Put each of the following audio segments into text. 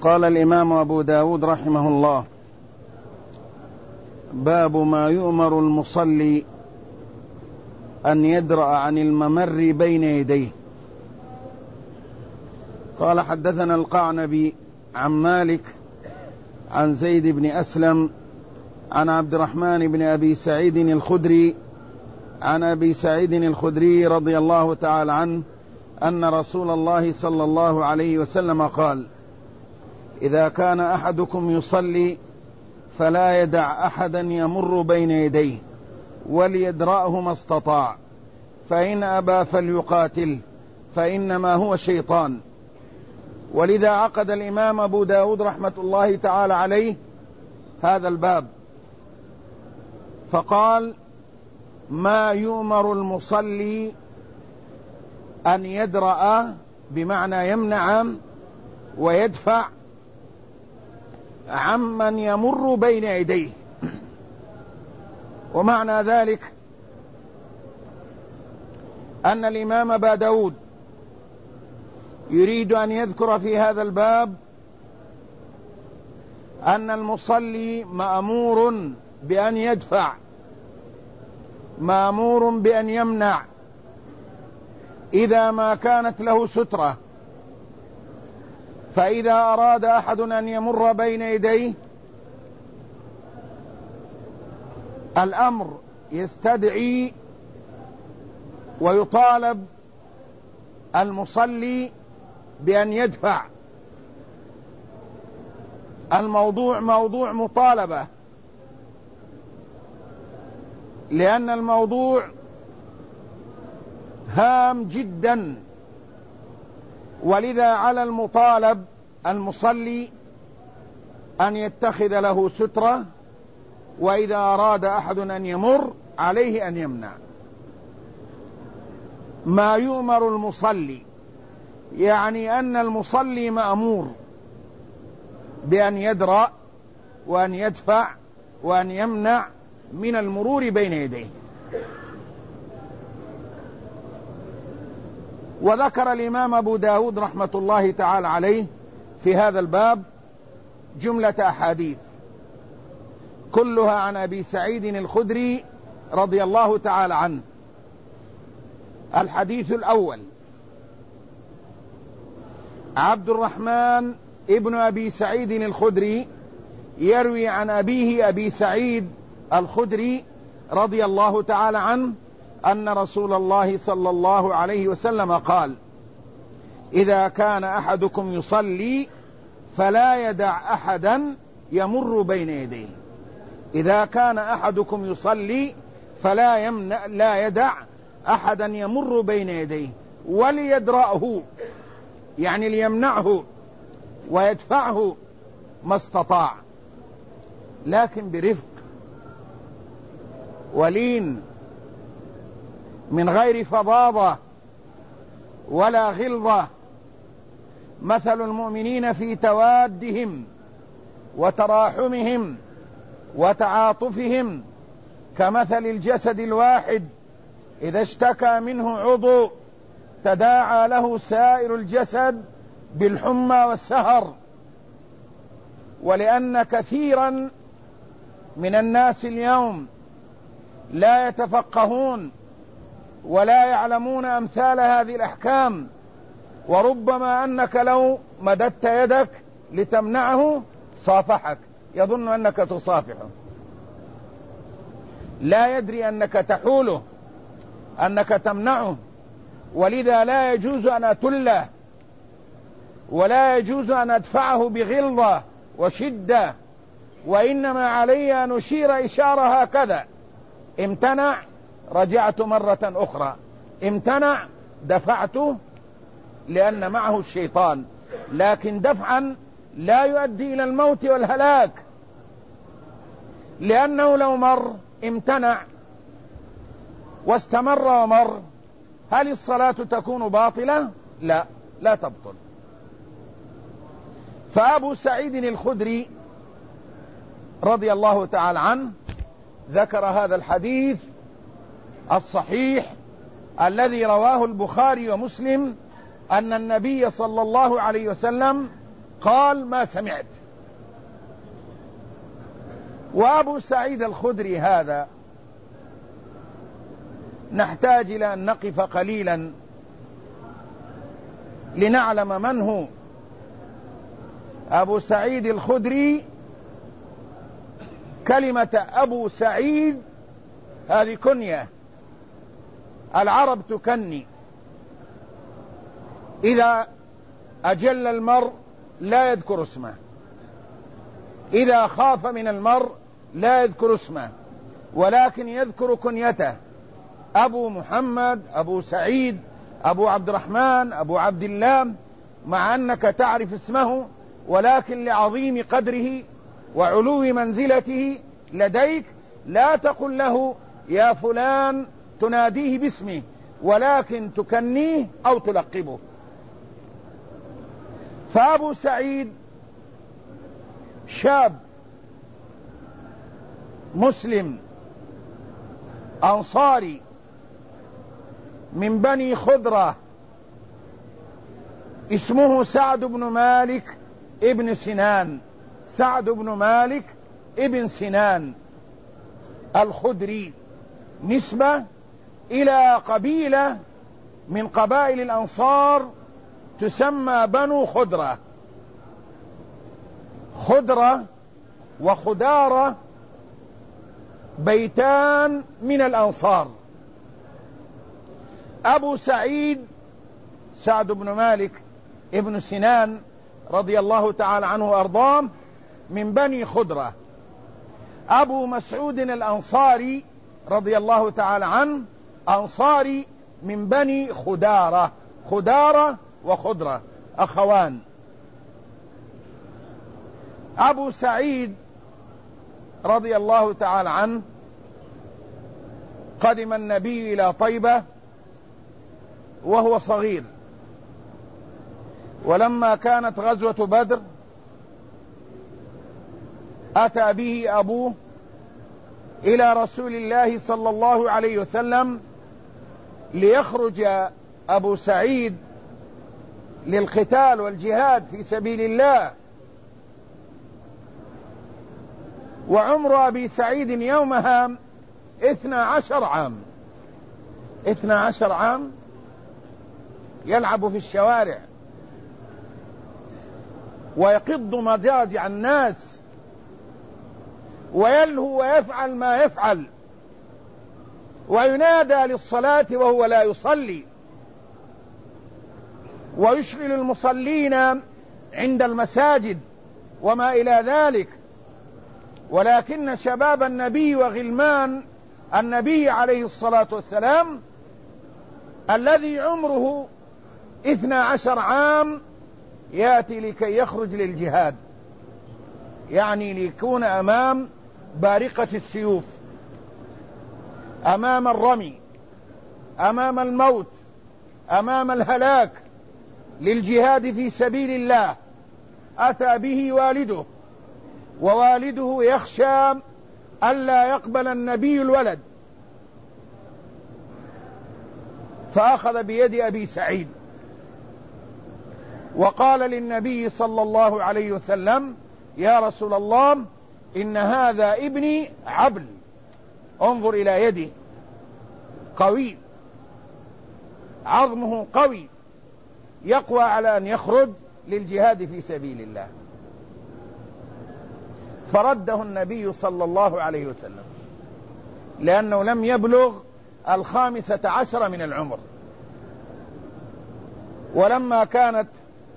قال الإمام أبو داود رحمه الله: باب ما يؤمر المصلي أن يدرأ عن الممر بين يديه. قال: حدثنا القعنبي عن مالك عن زيد بن أسلم عن عبد الرحمن بن أبي سعيد الخدري عن أبي سعيد الخدري رضي الله تعالى عنه أن رسول الله صلى الله عليه وسلم قال: إذا كان أحدكم يصلي فلا يدع أحدا يمر بين يديه وليدرأه ما استطاع، فإن أبى فليقاتل فإنما هو شيطان. ولذا عقد الإمام أبو داود رحمة الله تعالى عليه هذا الباب فقال: ما يؤمر المصلي أن يدرأ، بمعنى يمنع ويدفع عمن يمر بين يديه. ومعنى ذلك أن الإمام أبا داود يريد أن يذكر في هذا الباب أن المصلي مأمور بأن يدفع، مأمور بأن يمنع إذا ما كانت له سترة. فإذا أراد أحد أن يمر بين يديه الأمر يستدعي ويطالب المصلي بأن يدفع. الموضوع موضوع مطالبة، لأن الموضوع هام جدا، ولذا على المطالب المصلي أن يتخذ له سترة، وإذا أراد أحد أن يمر عليه أن يمنع. ما يؤمر المصلي يعني أن المصلي مأمور بأن يدرأ وأن يدفع وأن يمنع من المرور بين يديه. وذكر الإمام أبو داود رحمة الله تعالى عليه في هذا الباب جملة أحاديث كلها عن أبي سعيد الخدري رضي الله تعالى عنه. الحديث الأول: عبد الرحمن ابن أبي سعيد الخدري يروي عن أبيه أبي سعيد الخدري رضي الله تعالى عنه أن رسول الله صلى الله عليه وسلم قال: إذا كان أحدكم يصلي فلا يدع أحدا يمر بين يديه. إذا كان أحدكم يصلي لا يدع أحدا يمر بين يديه وليدرأه، يعني ليمنعه ويدفعه ما استطاع، لكن برفق ولين، من غير فظاظة ولا غلظة. مثل المؤمنين في توادهم وتراحمهم وتعاطفهم كمثل الجسد الواحد إذا اشتكى منه عضو تداعى له سائر الجسد بالحمى والسهر. ولأن كثيرا من الناس اليوم لا يتفقهون ولا يعلمون أمثال هذه الأحكام، وربما أنك لو مددت يدك لتمنعه صافحك، يظن أنك تصافحه، لا يدري أنك تحوله، أنك تمنعه. ولذا لا يجوز أن أتله، ولا يجوز أن أدفعه بغلظة وشدة، وإنما علي أن أشير إشارة هكذا: امتنع رجعت مرة أخرى، امتنع دفعته، لأن معه الشيطان. لكن دفعا لا يؤدي إلى الموت والهلاك، لأنه لو مر امتنع واستمر ومر، هل الصلاة تكون باطلة؟ لا، لا تبطل. فأبو سعيد الخدري رضي الله تعالى عنه ذكر هذا الحديث الصحيح الذي رواه البخاري ومسلم أن النبي صلى الله عليه وسلم قال ما سمعت. وأبو سعيد الخدري هذا نحتاج إلى أن نقف قليلا لنعلم من هو. أبو سعيد الخدري، كلمة أبو سعيد هذه كنية، العرب تكني. إذا أجل المرء لا يذكر اسمه، إذا خاف من المرء لا يذكر اسمه، ولكن يذكر كنيته: أبو محمد، أبو سعيد، أبو عبد الرحمن، أبو عبد الله، مع أنك تعرف اسمه، ولكن لعظيم قدره وعلو منزلته لديك لا تقل له يا فلان تناديه باسمه، ولكن تكنيه أو تلقبه. فأبو سعيد شاب مسلم أنصاري من بني خضرة، اسمه سعد بن مالك ابن سنان، سعد بن مالك ابن سنان الخدري، نسبة إلى قبيلة من قبائل الأنصار تسمى بنو خضرة. خضرة وخدارة بيتان من الأنصار. أبو سعيد سعد بن مالك ابن سنان رضي الله تعالى عنه وأرضاه من بني خضرة. أبو مسعود الأنصاري رضي الله تعالى عنه أنصاري من بني خدارة، خدارة وخضرة أخوان. أبو سعيد رضي الله تعالى عنه قدم النبي إلى طيبة وهو صغير، ولما كانت غزوة بدر أتى به أبوه إلى رسول الله صلى الله عليه وسلم ليخرج أبو سعيد للقتال والجهاد في سبيل الله. وعمر أبي سعيد يومها 12 عام، 12 عام يلعب في الشوارع ويقض مضاجع الناس ويلهو ويفعل ما يفعل، وينادى للصلاة وهو لا يصلي، ويشغل المصلين عند المساجد وما إلى ذلك. ولكن شباب النبي وغلمان النبي عليه الصلاة والسلام الذي عمره 12 عام يأتي لكي يخرج للجهاد، يعني ليكون أمام بارقة السيوف، أمام الرمي، أمام الموت، أمام الهلاك، للجهاد في سبيل الله. أتى به والده، ووالده يخشى ألا يقبل النبي الولد، فأخذ بيد أبي سعيد وقال للنبي صلى الله عليه وسلم: يا رسول الله، إن هذا ابني عبل، انظر إلى يده، قوي، عظمه قوي، يقوى على أن يخرج للجهاد في سبيل الله. فرده النبي صلى الله عليه وسلم لأنه لم يبلغ 15 من العمر. ولما كانت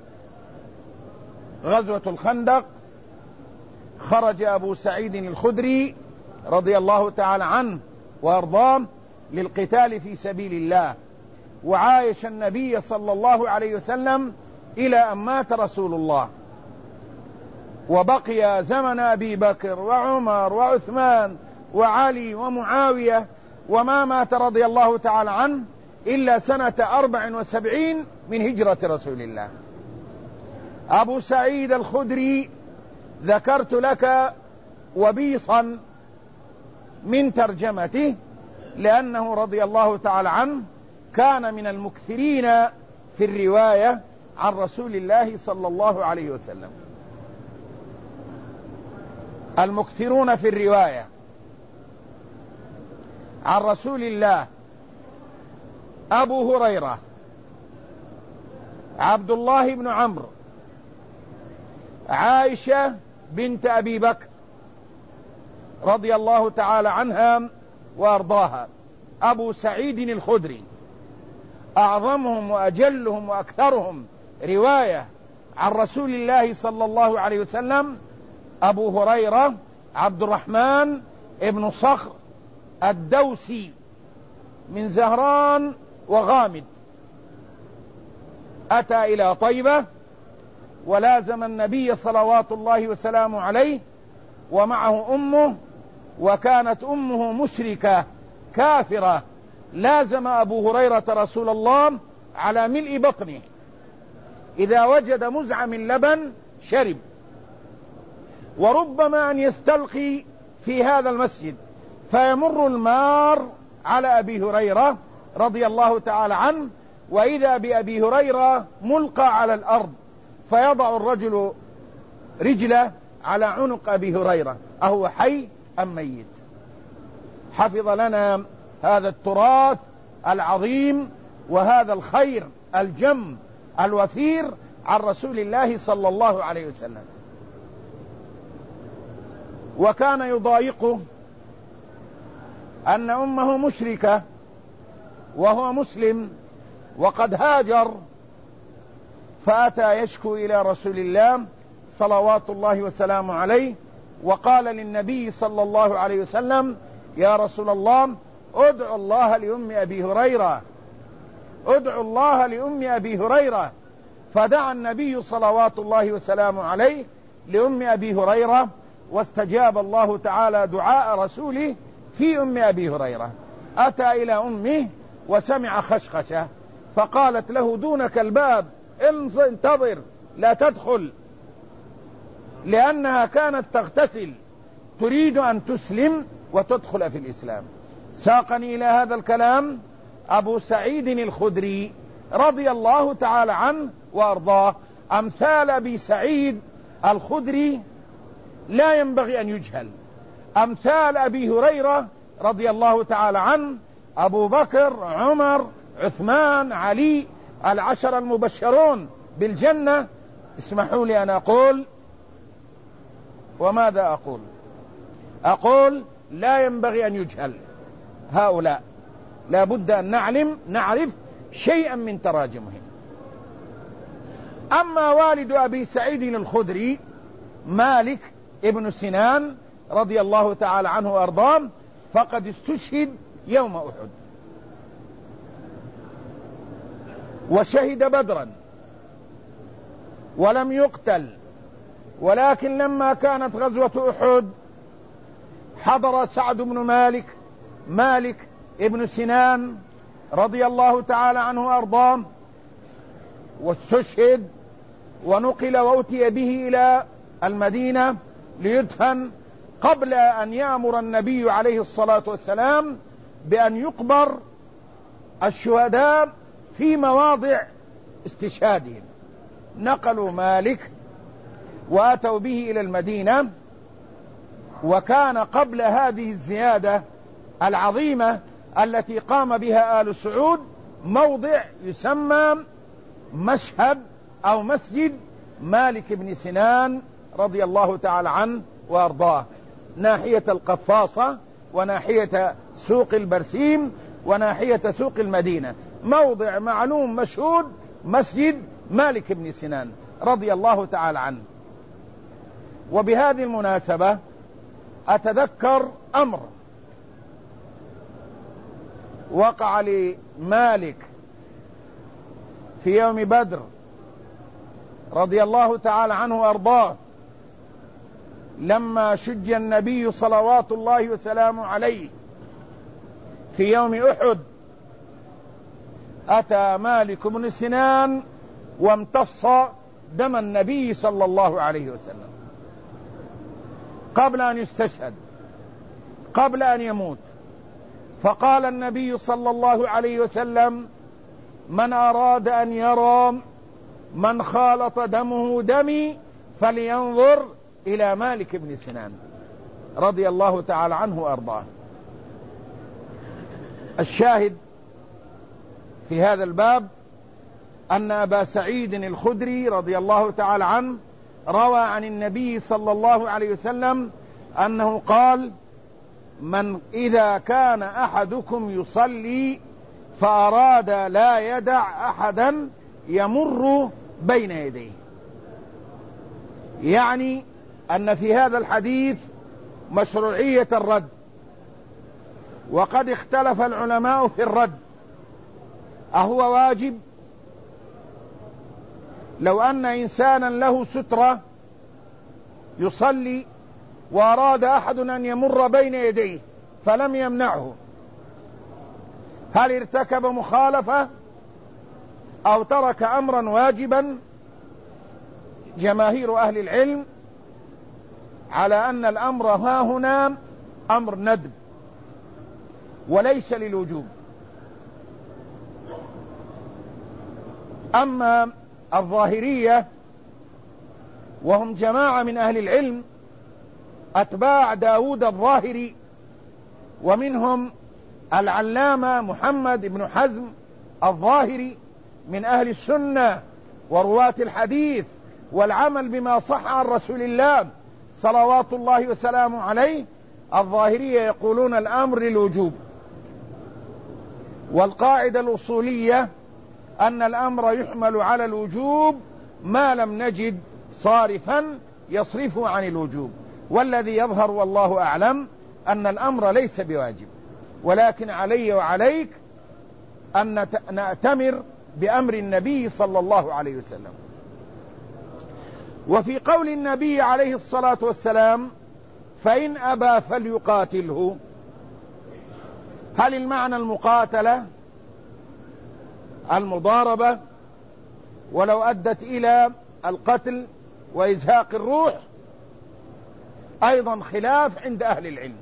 غزوة الخندق خرج أبو سعيد الخدري رضي الله تعالى عنه وأرضاه للقتال في سبيل الله، وعايش النبي صلى الله عليه وسلم إلى أن مات رسول الله، وبقي زمن أبي بكر وعمر وعثمان وعلي ومعاوية، وما مات رضي الله تعالى عنه إلا سنة 74 من هجرة رسول الله. أبو سعيد الخدري ذكرت لك وبيصا من ترجمته، لأنه رضي الله تعالى عنه كان من المكثرين في الرواية عن رسول الله صلى الله عليه وسلم. المكثرون في الرواية عن رسول الله: أبو هريرة، عبد الله بن عمرو، عائشة بنت أبي بكر رضي الله تعالى عنها وأرضاها، أبو سعيد الخدري. أعظمهم وأجلهم وأكثرهم رواية عن رسول الله صلى الله عليه وسلم أبو هريرة عبد الرحمن ابن صخر الدوسي من زهران وغامد، أتى إلى طيبة ولازم النبي صلوات الله وسلامه عليه ومعه أمه، وكانت أمه مشركة كافرة. لازم أبو هريرة رسول الله على ملء بطنه، إذا وجد مزعة من لبن شرب، وربما أن يستلقي في هذا المسجد فيمر المار على أبي هريرة رضي الله تعالى عنه، وإذا بأبي هريرة ملقى على الأرض، فيضع الرجل رجله على عنق أبي هريرة: أهو حي أم ميت؟ حفظ لنا هذا التراث العظيم وهذا الخير الجم الوفير عن رسول الله صلى الله عليه وسلم. وكان يضايقه أن أمه مشركة وهو مسلم وقد هاجر، فأتى يشكو إلى رسول الله صلوات الله وسلامه عليه، وقال للنبي صلى الله عليه وسلم: يا رسول الله، ادعو الله لأم أبي هريرة، ادعو الله لأم أبي هريرة. فدعا النبي صلوات الله وسلامه عليه لأم أبي هريرة، واستجاب الله تعالى دعاء رسوله في أم أبي هريرة. أتى إلى أمه وسمع خشخشة، فقالت له: دونك الباب، انتظر لا تدخل، لأنها كانت تغتسل تريد أن تسلم وتدخل في الإسلام. ساقني إلى هذا الكلام أبو سعيد الخدري رضي الله تعالى عنه وأرضاه. أمثال أبي سعيد الخدري لا ينبغي أن يجهل، أمثال أبي هريرة رضي الله تعالى عنه، أبو بكر، عمر، عثمان، علي، العشر المبشرون بالجنة. اسمحوا لي أن أقول، وماذا أقول لا ينبغي أن يجهل هؤلاء، لا بد أن نعرف شيئا من تراجمهم. أما والد أبي سعيد الخدري مالك ابن سنان رضي الله تعالى عنه وأرضاه، فقد استشهد يوم أحد وشهد بدرا ولم يقتل، ولكن لما كانت غزوة أحد حضر سعد بن مالك ابن سنان رضي الله تعالى عنه وأرضاه، واستشهد ونقل وأتي به إلى المدينة ليدفن، قبل أن يأمر النبي عليه الصلاة والسلام بأن يقبر الشهداء في مواضع استشهادهم. نقلوا مالك وأتوا به إلى المدينة، وكان قبل هذه الزيادة العظيمة التي قام بها آل سعود موضع يسمى مشهد أو مسجد مالك بن سنان رضي الله تعالى عنه وأرضاه، ناحية القفاصة وناحية سوق البرسيم وناحية سوق المدينة، موضع معلوم مشهود، مسجد مالك بن سنان رضي الله تعالى عنه. وبهذه المناسبة أتذكر أمر وقع لمالك في يوم بدر رضي الله تعالى عنه وأرضاه، لما شج النبي صلوات الله وسلامه عليه في يوم أحد، أتى مالك بن سنان وامتص دم النبي صلى الله عليه وسلم قبل أن يستشهد، قبل أن يموت. فقال النبي صلى الله عليه وسلم: من أراد أن يرى من خالط دمه دمي فلينظر إلى مالك بن سنان رضي الله تعالى عنه وأرضاه. الشاهد في هذا الباب أن أبا سعيد الخدري رضي الله تعالى عنه روى عن النبي صلى الله عليه وسلم أنه قال: من إذا كان أحدكم يصلي فأراد لا يدع أحدا يمر بين يديه، يعني أن في هذا الحديث مشروعية الرد، وقد اختلف العلماء في الرد، أهو واجب؟ لو أن إنسانا له سترة يصلي وأراد أحد أن يمر بين يديه فلم يمنعه، هل ارتكب مخالفة أو ترك أمرا واجبا؟ جماهير أهل العلم على أن الأمر ها هنا أمر ندب وليس للوجوب. أما الظاهرية وهم جماعة من أهل العلم أتباع داود الظاهري، ومنهم العلامة محمد بن حزم الظاهري من أهل السنة ورواة الحديث والعمل بما صح عن رسول الله صلوات الله وسلامه عليه، الظاهرية يقولون الأمر للوجوب، والقاعدة الأصولية أن الأمر يحمل على الوجوب ما لم نجد صارفا يصرفه عن الوجوب، والذي يظهر والله أعلم أن الأمر ليس بواجب، ولكن علي وعليك أن نأتمر بأمر النبي صلى الله عليه وسلم. وفي قول النبي عليه الصلاة والسلام: فإن أبى فليقاتله، هل المعنى المقاتلة المضاربة ولو أدت إلى القتل وإزهاق الروح؟ أيضا خلاف عند أهل العلم،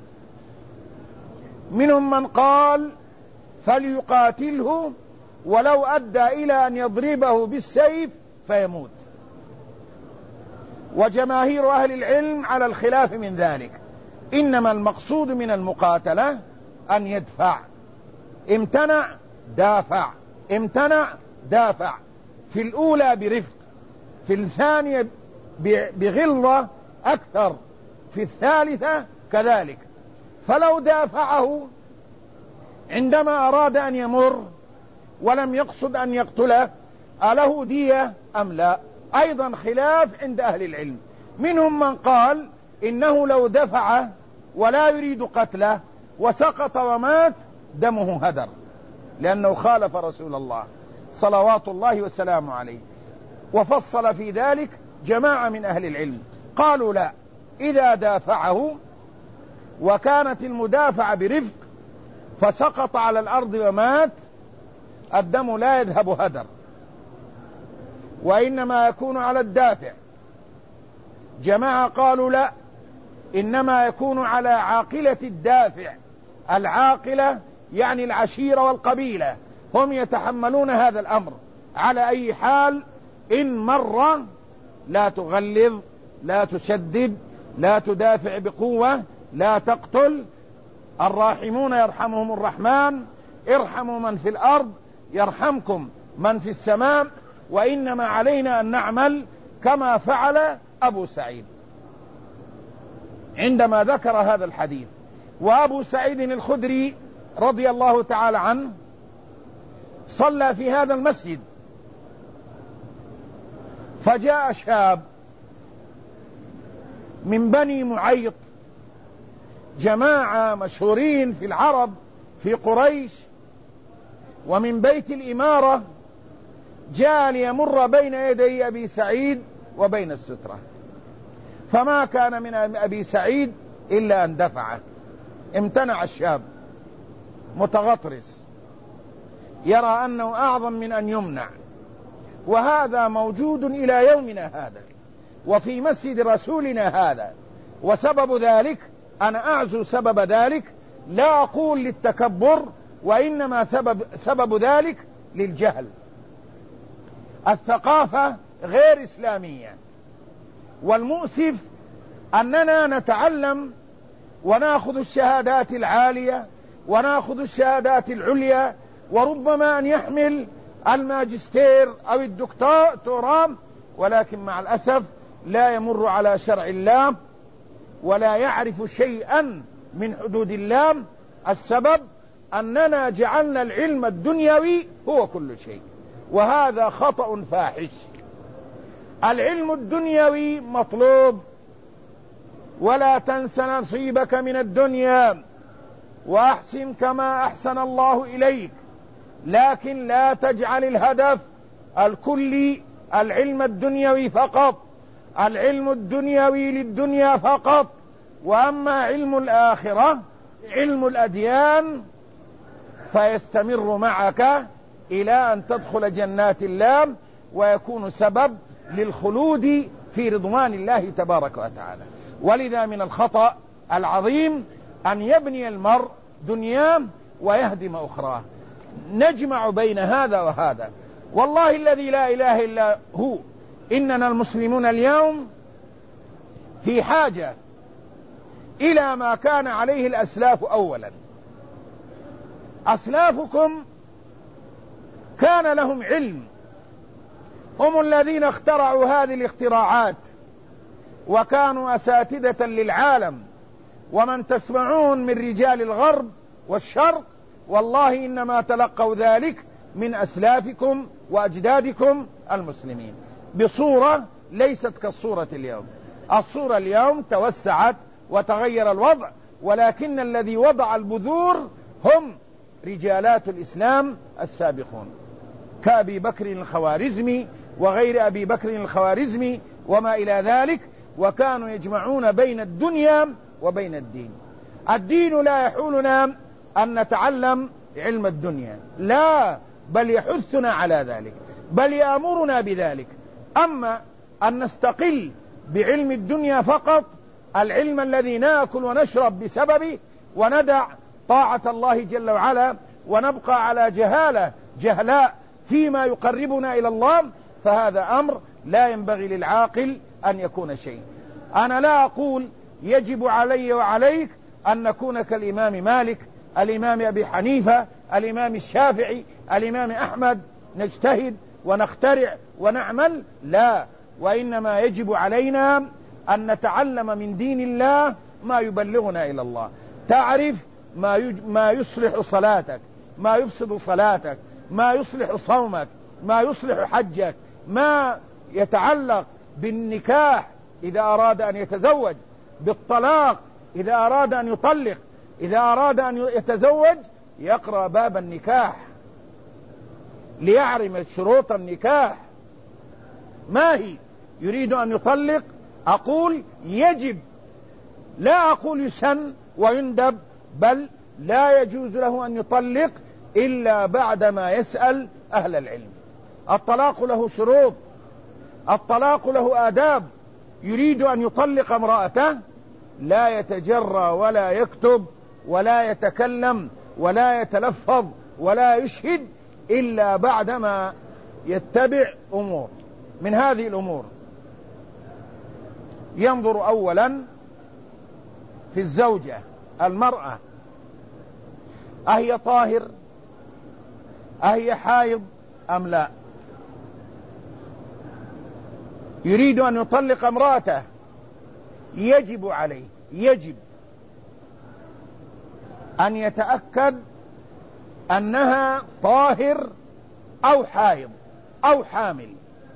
منهم من قال فليقاتله ولو أدى إلى أن يضربه بالسيف فيموت، وجماهير أهل العلم على الخلاف من ذلك، إنما المقصود من المقاتلة أن يدفع، امتنع دافع، امتنع دافع، في الأولى برفق، في الثانية بغلظة أكثر، في الثالثة كذلك. فلو دافعه عندما أراد أن يمر ولم يقصد أن يقتله أله دية أم لا؟ أيضا خلاف عند أهل العلم، منهم من قال إنه لو دفع ولا يريد قتله وسقط ومات دمه هدر، لأنه خالف رسول الله صلوات الله وسلامه عليه. وفصل في ذلك جماعة من أهل العلم، قالوا لا، إذا دافعه وكانت المدافعة برفق فسقط على الأرض ومات الدم لا يذهب هدر، وإنما يكون على الدافع. جماعة قالوا لا، إنما يكون على عاقلة الدافع، العاقلة يعني العشيرة والقبيلة، هم يتحملون هذا الأمر. على أي حال إن مر لا تغلظ، لا تشدد، لا تدافع بقوة، لا تقتل، الراحمون يرحمهم الرحمن، ارحموا من في الأرض يرحمكم من في السماء، وإنما علينا أن نعمل كما فعل أبو سعيد عندما ذكر هذا الحديث. وأبو سعيد الخدري رضي الله تعالى عنه صلى في هذا المسجد، فجاء شاب من بني معيط، جماعة مشهورين في العرب في قريش ومن بيت الإمارة، جاء ليمر بين يدي أبي سعيد وبين السترة، فما كان من أبي سعيد إلا أن دفعه. امتنع الشاب متغطرس يرى أنه أعظم من أن يمنع، وهذا موجود إلى يومنا هذا وفي مسجد رسولنا هذا. وسبب ذلك أنا أعزو سبب ذلك، لا أقول للتكبر، وإنما سبب ذلك للجهل. الثقافة غير إسلامية. والمؤسف أننا نتعلم ونأخذ الشهادات العالية ونأخذ الشهادات العليا، وربما أن يحمل الماجستير أو الدكتوراه، ولكن مع الأسف لا يمر على شرع الله ولا يعرف شيئا من حدود الله. السبب أننا جعلنا العلم الدنيوي هو كل شيء، وهذا خطأ فاحش. العلم الدنيوي مطلوب، ولا تنس نصيبك من الدنيا وأحسن كما أحسن الله إليك، لكن لا تجعل الهدف الكلي العلم الدنيوي فقط، العلم الدنيوي للدنيا فقط. وأما علم الآخرة علم الأديان فيستمر معك إلى أن تدخل جنات الله، ويكون سبب للخلود في رضوان الله تبارك وتعالى. ولذا من الخطأ العظيم أن يبني المرء دنياه ويهدم أخراه. نجمع بين هذا وهذا. والله الذي لا إله إلا هو إننا المسلمون اليوم في حاجة إلى ما كان عليه الأسلاف أولا. أسلافكم كان لهم علم، هم الذين اخترعوا هذه الاختراعات وكانوا أساتذة للعالم. ومن تسمعون من رجال الغرب والشرق والله إنما تلقوا ذلك من أسلافكم وأجدادكم المسلمين بصورة ليست كالصورة اليوم. الصورة اليوم توسعت وتغير الوضع، ولكن الذي وضع البذور هم رجالات الإسلام السابقون كأبي بكر الخوارزمي وغير أبي بكر الخوارزمي وما إلى ذلك، وكانوا يجمعون بين الدنيا وبين الدين. الدين لا يحولنا أن نتعلم علم الدنيا، لا، بل يحثنا على ذلك، بل يأمرنا بذلك. أما أن نستقل بعلم الدنيا فقط، العلم الذي نأكل ونشرب بسببه، وندع طاعة الله جل وعلا ونبقى على جهلاء فيما يقربنا إلى الله، فهذا أمر لا ينبغي للعاقل أن يكون شيء. أنا لا أقول يجب علي وعليك أن نكون كالإمام مالك، الإمام أبي حنيفة، الإمام الشافعي، الإمام أحمد، نجتهد ونخترع ونعمل، لا، وإنما يجب علينا أن نتعلم من دين الله ما يبلغنا إلى الله. تعرف ما يصلح صلاتك، ما يفسد صلاتك، ما يصلح صومك، ما يصلح حجك، ما يتعلق بالنكاح إذا أراد أن يتزوج، بالطلاق إذا أراد أن يطلق، إذا أراد أن يتزوج يقرأ باب النكاح ليعلم شروط النكاح ما هي. يريد أن يطلق، أقول يجب، لا أقول يسن ويندب، بل لا يجوز له أن يطلق إلا بعدما يسأل أهل العلم. الطلاق له شروط، الطلاق له آداب. يريد أن يطلق امرأته لا يتجرى ولا يكتب ولا يتكلم ولا يتلفظ ولا يشهد إلا بعدما يتبع أمور. من هذه الأمور ينظر أولا في الزوجة، المرأة أهي طاهر، أهي حائض أم لا. يريد أن يطلق امرأته، يجب عليه، يجب أن يتأكد أنها طاهر أو حائض أو حامل.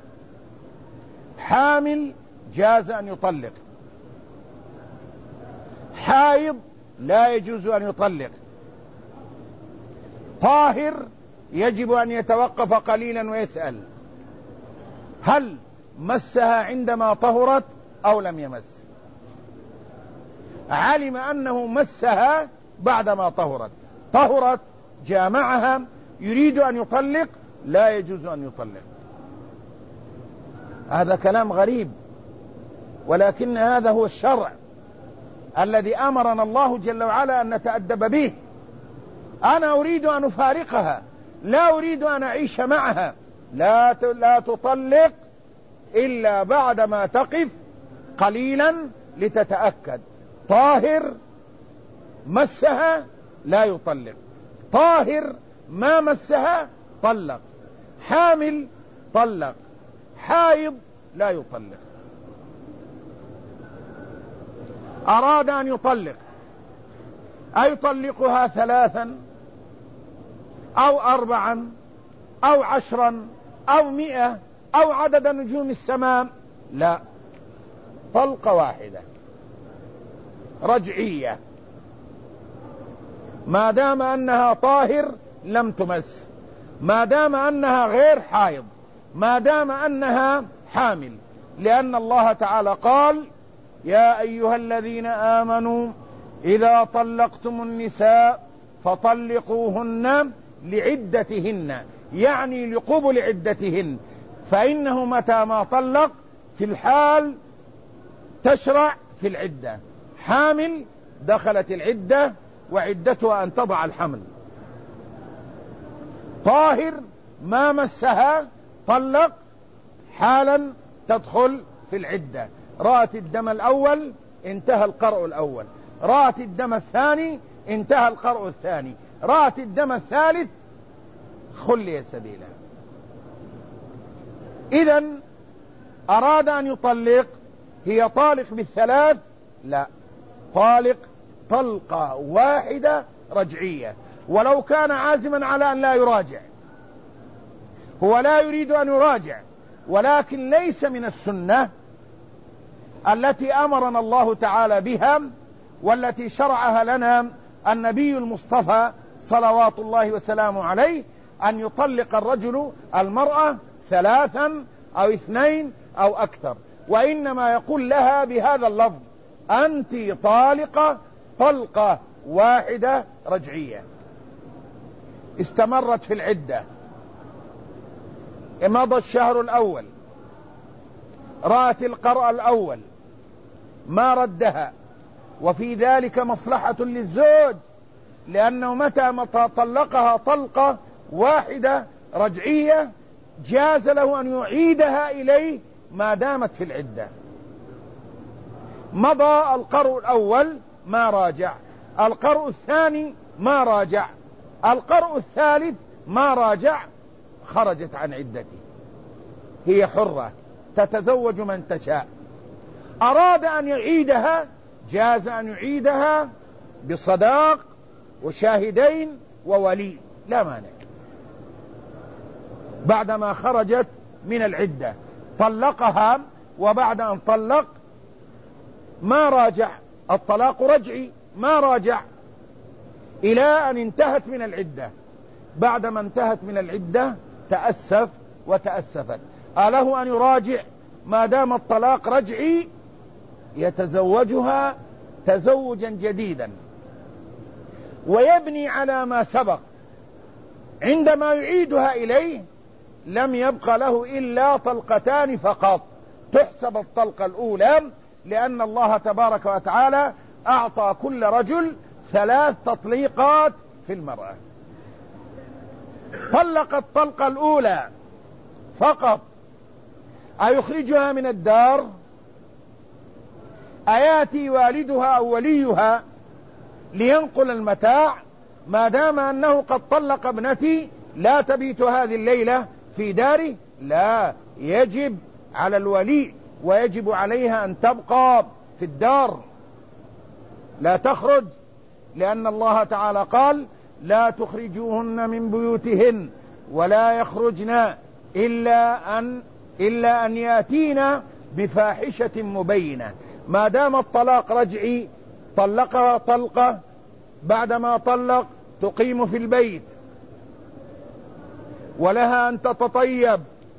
حامل جاز أن يطلق، حائض لا يجوز أن يطلق. طاهر يجب أن يتوقف قليلا ويسأل هل مسها عندما طهرت أو لم يمس. علم أنه مسها بعدما طهرت جامعها، يريد أن يطلق، لا يجوز أن يطلق. هذا كلام غريب، ولكن هذا هو الشرع الذي أمرنا الله جل وعلا أن نتأدب به. أنا أريد أن أفارقها، لا أريد أن أعيش معها، لا تطلق إلا بعدما تقف قليلا لتتأكد. طاهر مسها لا يطلق، طاهر ما مسها طلق، حامل طلق، حائض لا يطلق. أراد أن يطلق، أيطلقها 3 أو 4 أو 10 أو 100 أو عدد نجوم السماء؟ لا، طلقة واحدة رجعية، ما دام أنها طاهر لم تمس، ما دام أنها غير حائض، ما دام أنها حامل، لأن الله تعالى قال: يا أيها الذين آمنوا إذا طلقتم النساء فطلقوهن لعدتهن، يعني لقبل عدتهن، فإنه متى ما طلق في الحال تشرع في العدة. حامل دخلت العدة وعدتها أن تضع الحمل. طاهر ما مسها طلق، حالا تدخل في العدة. رأت الدم الأول انتهى القرء الأول، رأت الدم الثاني انتهى القرء الثاني، رأت الدم الثالث خلي سبيلها. إذن أراد أن يطلق، هي طالق بالثلاث؟ لا، طالق طلقة واحدة رجعية، ولو كان عازما على أن لا يراجع. هو لا يريد أن يراجع، ولكن ليس من السنة التي أمرنا الله تعالى بها والتي شرعها لنا النبي المصطفى صلوات الله وسلامه عليه أن يطلق الرجل المرأة 3 أو 2 أو أكثر، وإنما يقول لها بهذا اللفظ: أنت طالقة طلقة واحدة رجعية. استمرت في العدة، مضى الشهر الأول، رأت القرء الأول ما ردها، وفي ذلك مصلحة للزوج، لأنه متى طلقها طلقة واحدة رجعية جاز له أن يعيدها إليه ما دامت في العدة. مضى القرء الأول ما راجع، القرء الثاني ما راجع، القرء الثالث ما راجع، خرجت عن عدته، هي حرة تتزوج من تشاء. أراد أن يعيدها جاز أن يعيدها بصداق وشاهدين وولي، لا مانع، بعدما خرجت من العدة. طلقها وبعد أن طلق ما راجع، الطلاق رجعي، ما راجع إلى أن انتهت من العدة. بعدما انتهت من العدة تأسف وتأسفت، أله أن يراجع ما دام الطلاق رجعي؟ يتزوجها تزوجا جديدا ويبني على ما سبق. عندما يعيدها إليه لم يبق له إلا طلقتان فقط، تحسب الطلقة الأولى، لأن الله تبارك وتعالى أعطى كل رجل 3 تطليقات في المرأة. طلق الطلقة الأولى فقط، أيخرجها من الدار؟ أياتي والدها أو وليها لينقل المتاع؟ ما دام أنه قد طلق ابنتي لا تبيت هذه الليلة في داره؟ لا، يجب على الولي ويجب عليها أن تبقى في الدار لا تخرج، لأن الله تعالى قال: لا تخرجوهن من بيوتهن ولا يخرجن إلا أن يأتينا بفاحشة مبينة. ما دام الطلاق رجعي طلقها طلقة، بعدما طلق تقيم في البيت، ولها أن تتطيب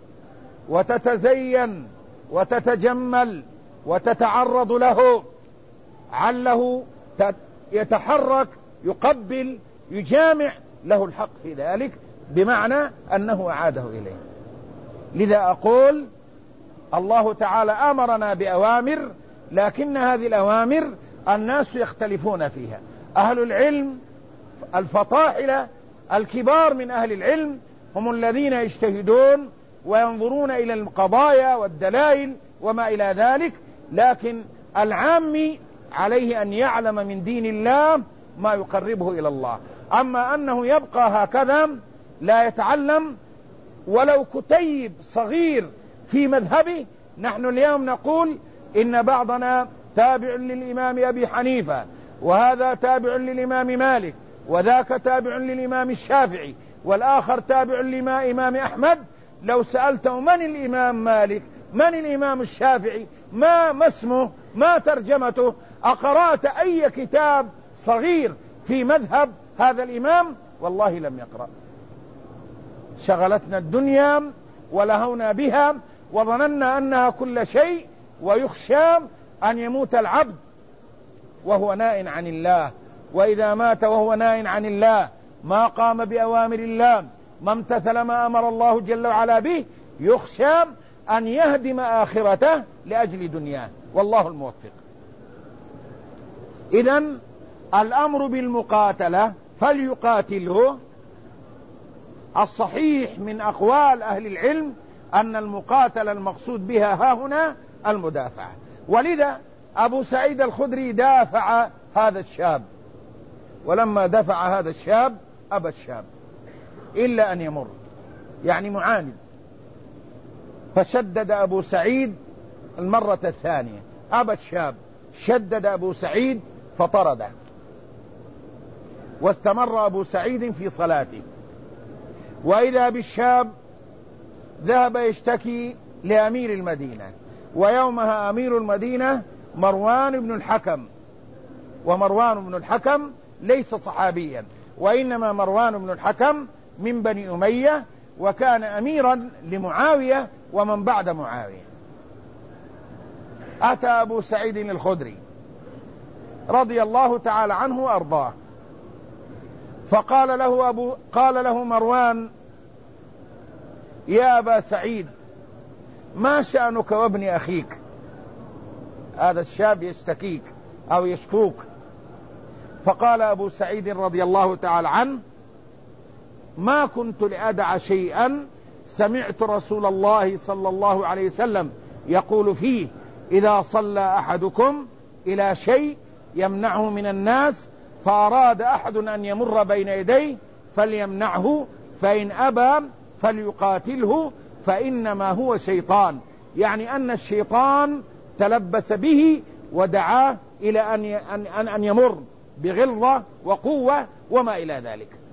وتتزين وتتجمل وتتعرض له، عله يتحرك يقبل يجامع، له الحق في ذلك، بمعنى أنه أعاده إليه. لذا أقول الله تعالى أمرنا بأوامر، لكن هذه الأوامر الناس يختلفون فيها. أهل العلم الفطاحلة الكبار من أهل العلم هم الذين يجتهدون وينظرون إلى القضايا والدلائل وما إلى ذلك، لكن العامي عليه أن يعلم من دين الله ما يقربه إلى الله. أما أنه يبقى هكذا لا يتعلم ولو كتيب صغير في مذهبه، نحن اليوم نقول إن بعضنا تابع للإمام أبي حنيفة، وهذا تابع للإمام مالك، وذاك تابع للإمام الشافعي، والآخر تابع لإمام أحمد. لو سألته من الإمام مالك، من الإمام الشافعي، ما اسمه، ما ترجمته، أقرأت أي كتاب صغير في مذهب هذا الإمام؟ والله لم يقرأ. شغلتنا الدنيا ولهونا بها وظننا أنها كل شيء، ويخشى أن يموت العبد وهو نائٍ عن الله، وإذا مات وهو نائٍ عن الله ما قام بأوامر الله، ما امتثل ما أمر الله جل وعلا به، يخشى أن يهدم آخرته لأجل دنياه، والله الموفق. إذن الأمر بالمقاتلة فليقاتله. الصحيح من أقوال أهل العلم أن المقاتلة المقصود بها هاهنا المدافعة، ولذا أبو سعيد الخدري دافع هذا الشاب، ولما دفع هذا الشاب أبى الشاب إلا أن يمر، يعني معاند، فشدد أبو سعيد المرة الثانية، أبى الشاب، شدد أبو سعيد فطرده، واستمر أبو سعيد في صلاته. وإذا بالشاب ذهب يشتكي لأمير المدينة، ويومها أمير المدينة مروان بن الحكم، ومروان بن الحكم ليس صحابيا، وإنما مروان بن الحكم من بني أمية، وكان أميرا لمعاوية ومن بعد معاوية. أتى أبو سعيد الخدري رضي الله تعالى عنه وأرضاه، فقال له مروان: يا أبا سعيد، ما شأنك وابن أخيك؟ هذا الشاب يشتكيك أو يشكوك. فقال أبو سعيد رضي الله تعالى عنه: ما كنت لأدع شيئا سمعت رسول الله صلى الله عليه وسلم يقول فيه: إذا صلى أحدكم إلى شيء يمنعه من الناس فأراد أحد أن يمر بين يديه فليمنعه، فإن أبى فليقاتله، فإنما هو شيطان. يعني أن الشيطان تلبس به ودعاه إلى أن يمر بغلظة وقوة وما إلى ذلك.